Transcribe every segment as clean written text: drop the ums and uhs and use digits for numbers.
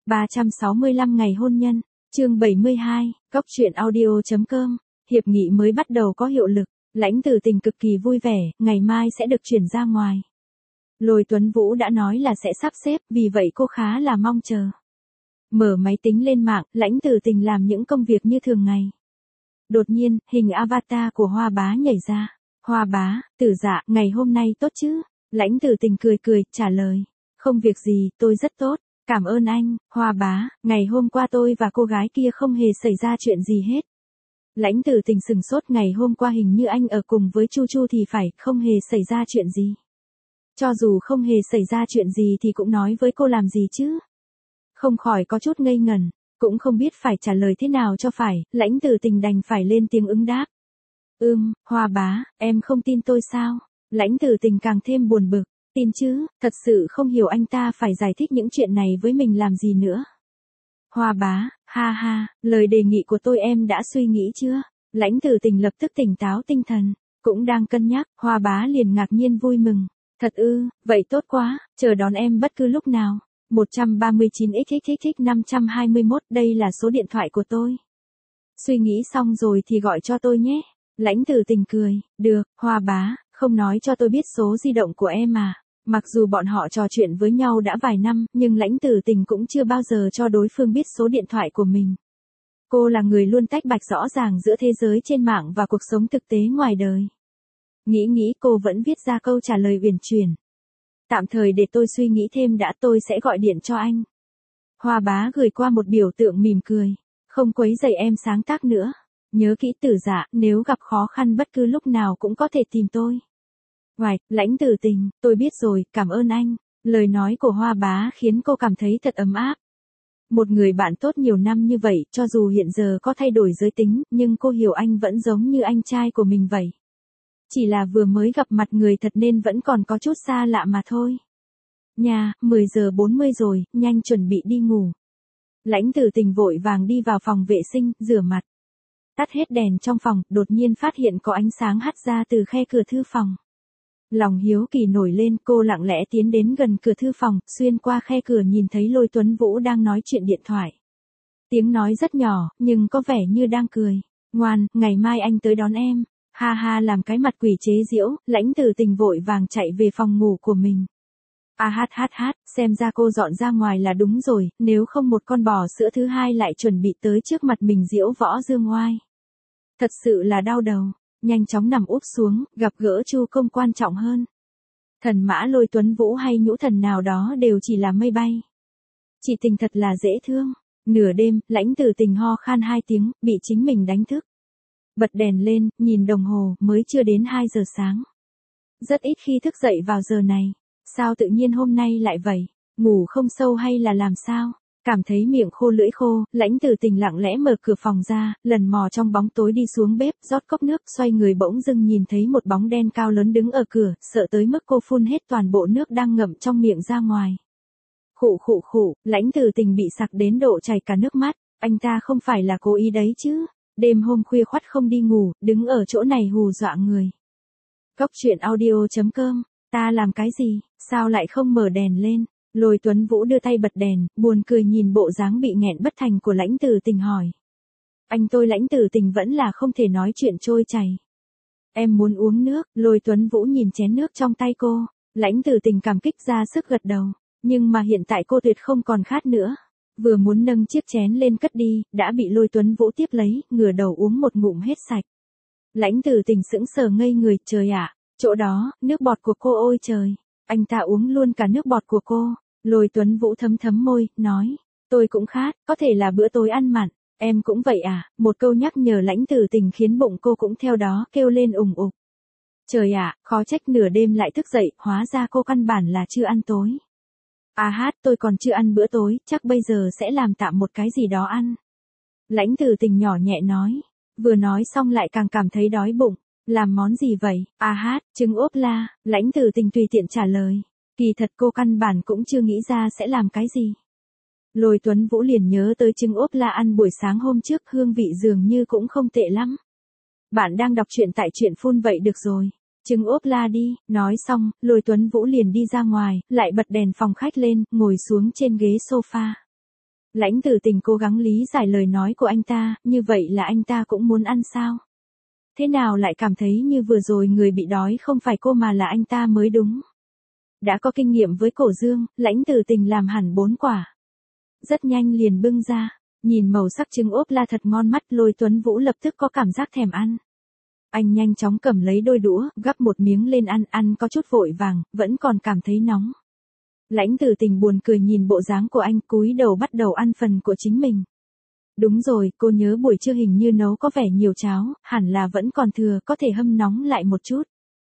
365 ngày hôn nhân, chương 72, Cóc truyện audio.com, hiệp nghị mới bắt đầu có hiệu lực, Lãnh Tử Tình cực kỳ vui vẻ, ngày mai sẽ được chuyển ra ngoài. Lôi Tuấn Vũ đã nói là sẽ sắp xếp, vì vậy cô khá là mong chờ. Mở máy tính lên mạng, Lãnh Tử Tình làm những công việc như thường ngày. Đột nhiên, hình avatar của Hoa Bá nhảy ra. Hoa Bá, Tử Dạ, ngày hôm nay tốt chứ? Lãnh Tử Tình cười cười, trả lời. Không việc gì, tôi rất tốt. Cảm ơn anh, Hoa Bá, ngày hôm qua tôi và cô gái kia không hề xảy ra chuyện gì hết. Lãnh Tử Tình sừng sốt, ngày hôm qua hình như anh ở cùng với Chu Chu thì phải, không hề xảy ra chuyện gì. Cho dù không hề xảy ra chuyện gì thì cũng nói với cô làm gì chứ? Không khỏi có chút ngây ngẩn, cũng không biết phải trả lời thế nào cho phải, Lãnh Tử Tình đành phải lên tiếng ứng đáp. Hoa Bá, em không tin tôi sao? Lãnh Tử Tình càng thêm buồn bực, tin chứ, thật sự không hiểu anh ta phải giải thích những chuyện này với mình làm gì nữa. Hoa Bá, ha ha, lời đề nghị của tôi em đã suy nghĩ chưa? Lãnh Tử Tình lập tức tỉnh táo tinh thần, cũng đang cân nhắc, Hoa Bá liền ngạc nhiên vui mừng. Thật ư, vậy tốt quá, chờ đón em bất cứ lúc nào. 139xxx521, đây là số điện thoại của tôi. Suy nghĩ xong rồi thì gọi cho tôi nhé. Lãnh Tử Tình cười, được, Hoa Bá, không nói cho tôi biết số di động của em à. Mặc dù bọn họ trò chuyện với nhau đã vài năm, nhưng Lãnh Tử Tình cũng chưa bao giờ cho đối phương biết số điện thoại của mình. Cô là người luôn tách bạch rõ ràng giữa thế giới trên mạng và cuộc sống thực tế ngoài đời. Nghĩ cô vẫn viết ra câu trả lời uyển chuyển. Tạm thời để tôi suy nghĩ thêm đã, tôi sẽ gọi điện cho anh. Hoa Bá gửi qua một biểu tượng mỉm cười. Không quấy rầy em sáng tác nữa. Nhớ kỹ Tử Dạ, nếu gặp khó khăn bất cứ lúc nào cũng có thể tìm tôi. Hoài, Lãnh Tử Tình, tôi biết rồi, cảm ơn anh. Lời nói của Hoa Bá khiến cô cảm thấy thật ấm áp. Một người bạn tốt nhiều năm như vậy, cho dù hiện giờ có thay đổi giới tính, nhưng cô hiểu anh vẫn giống như anh trai của mình vậy. Chỉ là vừa mới gặp mặt người thật nên vẫn còn có chút xa lạ mà thôi. Nhà, 10 giờ 40 rồi, nhanh chuẩn bị đi ngủ. Lãnh Tử Tình vội vàng đi vào phòng vệ sinh, rửa mặt. Tắt hết đèn trong phòng, đột nhiên phát hiện có ánh sáng hắt ra từ khe cửa thư phòng. Lòng hiếu kỳ nổi lên, cô lặng lẽ tiến đến gần cửa thư phòng, xuyên qua khe cửa nhìn thấy Lôi Tuấn Vũ đang nói chuyện điện thoại. Tiếng nói rất nhỏ, nhưng có vẻ như đang cười. Ngoan, ngày mai anh tới đón em. Ha ha, làm cái mặt quỷ chế giễu, Lãnh Tử Tình vội vàng chạy về phòng ngủ của mình. Xem ra cô dọn ra ngoài là đúng rồi, nếu không một con bò sữa thứ hai lại chuẩn bị tới trước mặt mình diễu võ dương oai. Thật sự là đau đầu, nhanh chóng nằm úp xuống, gặp gỡ Chu Công quan trọng hơn. Thần mã Lôi Tuấn Vũ hay nhũ thần nào đó đều chỉ là mây bay. Chị Tình thật là dễ thương. Nửa đêm, Lãnh Tử Tình ho khan 2 tiếng, bị chính mình đánh thức. Bật đèn lên, nhìn đồng hồ, mới chưa đến 2 giờ sáng. Rất ít khi thức dậy vào giờ này. Sao tự nhiên hôm nay lại vậy? Ngủ không sâu hay là làm sao? Cảm thấy miệng khô lưỡi khô, Lãnh Tử Tình lặng lẽ mở cửa phòng ra, lần mò trong bóng tối đi xuống bếp, rót cốc nước, xoay người bỗng dưng nhìn thấy một bóng đen cao lớn đứng ở cửa, sợ tới mức cô phun hết toàn bộ nước đang ngậm trong miệng ra ngoài. Khụ, Lãnh Tử Tình bị sặc đến độ chảy cả nước mắt, anh ta không phải là cố ý đấy chứ? Đêm hôm khuya khoắt không đi ngủ, đứng ở chỗ này hù dọa người. Cóc truyện audio.com, ta làm cái gì, sao lại không mở đèn lên? Lôi Tuấn Vũ đưa tay bật đèn, buồn cười nhìn bộ dáng bị nghẹn bất thành của Lãnh Tử Tình hỏi. Anh tôi Lãnh Tử Tình vẫn là không thể nói chuyện trôi chảy. Em muốn uống nước, Lôi Tuấn Vũ nhìn chén nước trong tay cô, Lãnh Tử Tình cảm kích ra sức gật đầu, nhưng mà hiện tại cô tuyệt không còn khát nữa. Vừa muốn nâng chiếc chén lên cất đi, đã bị Lôi Tuấn Vũ tiếp lấy, ngửa đầu uống một ngụm hết sạch. Lãnh Tử Tình sững sờ ngây người, trời ạ, chỗ đó, nước bọt của cô ôi trời. Anh ta uống luôn cả nước bọt của cô. Lôi Tuấn Vũ thấm môi, nói, tôi cũng khát, có thể là bữa tối ăn mặn, em cũng vậy à? Một câu nhắc nhở Lãnh Tử Tình khiến bụng cô cũng theo đó kêu lên ùng ục. Trời ạ, khó trách nửa đêm lại thức dậy, hóa ra cô căn bản là chưa ăn tối. Tôi còn chưa ăn bữa tối, chắc bây giờ sẽ làm tạm một cái gì đó ăn. Lãnh Tử Tình nhỏ nhẹ nói, vừa nói xong lại càng cảm thấy đói bụng. Làm món gì vậy? Trứng ốp la, Lãnh Tử Tình tùy tiện trả lời. Kỳ thật cô căn bản cũng chưa nghĩ ra sẽ làm cái gì. Lôi Tuấn Vũ liền nhớ tới trứng ốp la ăn buổi sáng hôm trước, hương vị dường như cũng không tệ lắm. Bạn đang đọc truyện tại truyện phun vậy được rồi. Trứng ốp la đi, nói xong, Lôi Tuấn Vũ liền đi ra ngoài, lại bật đèn phòng khách lên, ngồi xuống trên ghế sofa. Lãnh Tử Tình cố gắng lý giải lời nói của anh ta, như vậy là anh ta cũng muốn ăn sao? Thế nào lại cảm thấy như vừa rồi người bị đói không phải cô mà là anh ta mới đúng? Đã có kinh nghiệm với cổ dương, Lãnh Tử Tình làm hẳn 4 quả. Rất nhanh liền bưng ra, nhìn màu sắc trứng ốp la thật ngon mắt, Lôi Tuấn Vũ lập tức có cảm giác thèm ăn. Anh nhanh chóng cầm lấy đôi đũa, gắp một miếng lên ăn có chút vội vàng, vẫn còn cảm thấy nóng. Lãnh Tử Tình buồn cười nhìn bộ dáng của anh, cúi đầu bắt đầu ăn phần của chính mình. Đúng rồi, cô nhớ buổi trưa hình như nấu có vẻ nhiều cháo, hẳn là vẫn còn thừa, có thể hâm nóng lại một chút.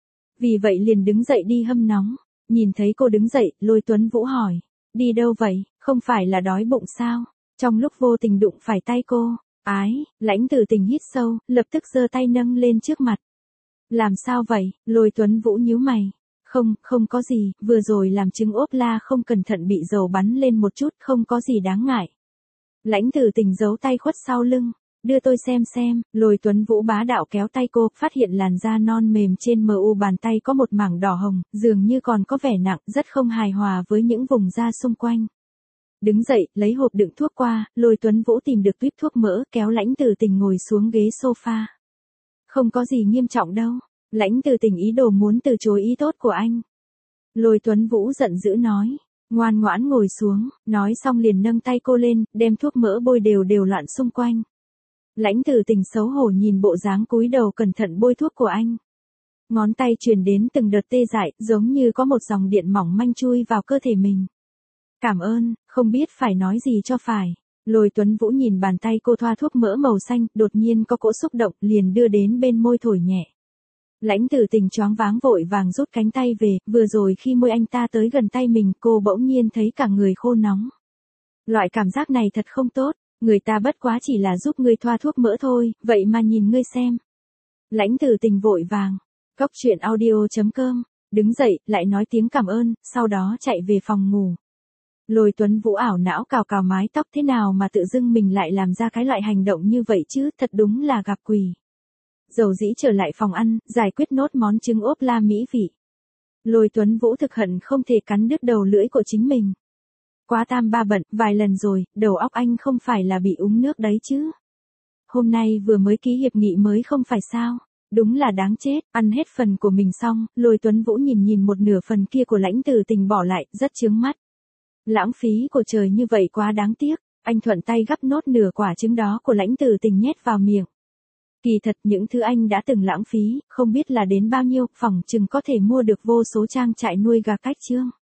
Vì vậy liền đứng dậy đi hâm nóng. Nhìn thấy cô đứng dậy, Lôi Tuấn Vũ hỏi, đi đâu vậy, không phải là đói bụng sao? Trong lúc vô tình đụng phải tay cô, ái, Lãnh Tử Tình hít sâu, lập tức giơ tay nâng lên trước mặt. Làm sao vậy? Lôi Tuấn Vũ nhíu mày. Không có gì, vừa rồi làm trứng ốp la không cẩn thận bị dầu bắn lên một chút, không có gì đáng ngại. Lãnh Tử Tình giấu tay khuất sau lưng, đưa tôi xem, Lôi Tuấn Vũ bá đạo kéo tay cô, phát hiện làn da non mềm trên mu bàn tay có một mảng đỏ hồng, dường như còn có vẻ nặng, rất không hài hòa với những vùng da xung quanh. Đứng dậy, lấy hộp đựng thuốc qua, Lôi Tuấn Vũ tìm được tuýp thuốc mỡ, kéo Lãnh Tử Tình ngồi xuống ghế sofa. Không có gì nghiêm trọng đâu. Lãnh Tử Tình ý đồ muốn từ chối ý tốt của anh. Lôi Tuấn Vũ giận dữ nói, ngoan ngoãn ngồi xuống, nói xong liền nâng tay cô lên, đem thuốc mỡ bôi đều loạn xung quanh. Lãnh Tử Tình xấu hổ nhìn bộ dáng cúi đầu cẩn thận bôi thuốc của anh. Ngón tay truyền đến từng đợt tê dại, giống như có một dòng điện mỏng manh chui vào cơ thể mình. Cảm ơn, không biết phải nói gì cho phải. Lôi Tuấn Vũ nhìn bàn tay cô thoa thuốc mỡ màu xanh, đột nhiên có cỗ xúc động, liền đưa đến bên môi thổi nhẹ. Lãnh Tử Tình choáng váng vội vàng rút cánh tay về, vừa rồi khi môi anh ta tới gần tay mình, cô bỗng nhiên thấy cả người khô nóng. Loại cảm giác này thật không tốt, người ta bất quá chỉ là giúp ngươi thoa thuốc mỡ thôi, vậy mà nhìn ngươi xem. Lãnh Tử Tình vội vàng, Cóc Truyện Audio.com, đứng dậy, lại nói tiếng cảm ơn, sau đó chạy về phòng ngủ. Lôi Tuấn Vũ ảo não cào mái tóc, thế nào mà tự dưng mình lại làm ra cái loại hành động như vậy chứ, thật đúng là gặp quỷ. Dầu dĩ trở lại phòng ăn, giải quyết nốt món trứng ốp la mỹ vị. Lôi Tuấn Vũ thực hận không thể cắn đứt đầu lưỡi của chính mình. Quá tam ba bận, vài lần rồi, đầu óc anh không phải là bị uống nước đấy chứ. Hôm nay vừa mới ký hiệp nghị mới không phải sao. Đúng là đáng chết, ăn hết phần của mình xong, Lôi Tuấn Vũ nhìn một nửa phần kia của Lãnh Tử Tình bỏ lại, rất chướng mắt. Lãng phí của trời như vậy quá đáng tiếc, anh thuận tay gắp nốt nửa quả trứng đó của Lãnh Tử Tình nhét vào miệng. Kỳ thật những thứ anh đã từng lãng phí, không biết là đến bao nhiêu, phỏng chừng có thể mua được vô số trang trại nuôi gà cách chương.